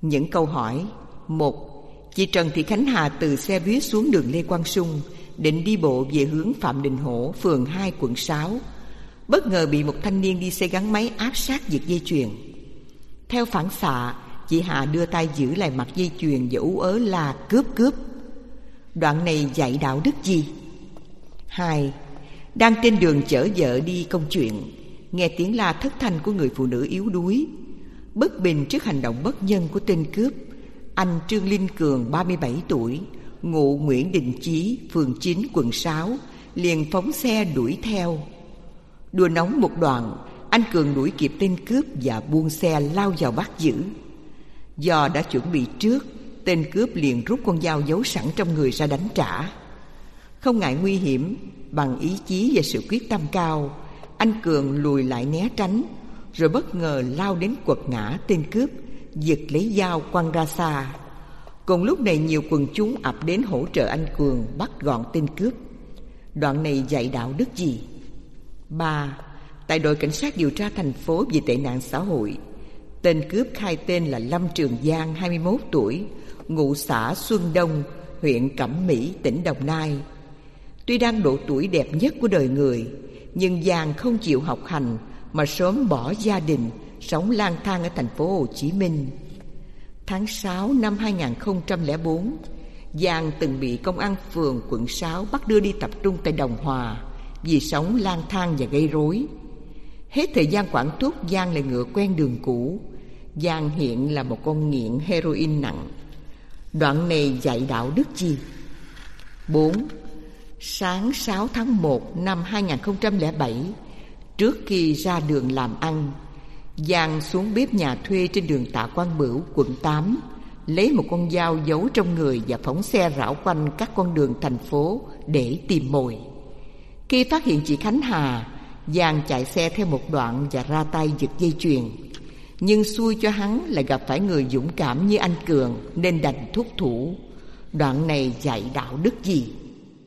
Những câu hỏi. 1. Chị Trần Thị Khánh Hà từ xe buýt xuống đường Lê Quang Sung, định đi bộ về hướng Phạm Đình Hổ, phường 2, quận 6. Bất ngờ bị một thanh niên đi xe gắn máy áp sát giật dây chuyền. Theo phản xạ, chị Hà đưa tay giữ lại mặt dây chuyền và ú ớ là cướp cướp. Đoạn này dạy đạo đức gì? 2. Đang trên đường chở vợ đi công chuyện, nghe tiếng la thất thanh của người phụ nữ yếu đuối. Bất bình trước hành động bất nhân của tên cướp, anh Trương Linh Cường, 37 tuổi, ngụ Nguyễn Đình Chí, phường 9, quận 6, liền phóng xe đuổi theo. Đùa nóng một đoạn, anh Cường đuổi kịp tên cướp và buông xe lao vào bắt giữ. Do đã chuẩn bị trước, tên cướp liền rút con dao giấu sẵn trong người ra đánh trả. Không ngại nguy hiểm, bằng ý chí và sự quyết tâm cao, anh Cường lùi lại né tránh, rồi bất ngờ lao đến quật ngã tên cướp, giật lấy dao quăng ra xa. Cùng lúc này nhiều quần chúng ập đến hỗ trợ anh Cường bắt gọn tên cướp. Đoạn này dạy đạo đức gì? 3. Tại đội cảnh sát điều tra thành phố về tệ nạn xã hội, tên cướp khai tên là Lâm Trường Giang, 21 tuổi, ngụ xã Xuân Đông, huyện Cẩm Mỹ, tỉnh Đồng Nai. Tuy đang độ tuổi đẹp nhất của đời người, nhưng Giang không chịu học hành mà sớm bỏ gia đình, sống lang thang ở thành phố Hồ Chí Minh. Tháng 6 năm 2004, Giang từng bị công an phường quận 6 bắt đưa đi tập trung tại Đồng Hòa vì sống lang thang và gây rối. Hết thời gian quản thúc, Giang lại ngựa quen đường cũ. Giang hiện là một con nghiện heroin nặng. Đoạn này dạy đạo đức gì? 4. Sáng 6 tháng 1 năm 2007, trước khi ra đường làm ăn, Giang xuống bếp nhà thuê trên đường Tạ Quang Bửu, quận 8, lấy một con dao giấu trong người và phóng xe rảo quanh các con đường thành phố để tìm mồi. Khi phát hiện chị Khánh Hà, Giang chạy xe theo một đoạn và ra tay giật dây chuyền. Nhưng xui cho hắn lại gặp phải người dũng cảm như anh Cường nên đành thúc thủ. Đoạn này dạy đạo đức gì?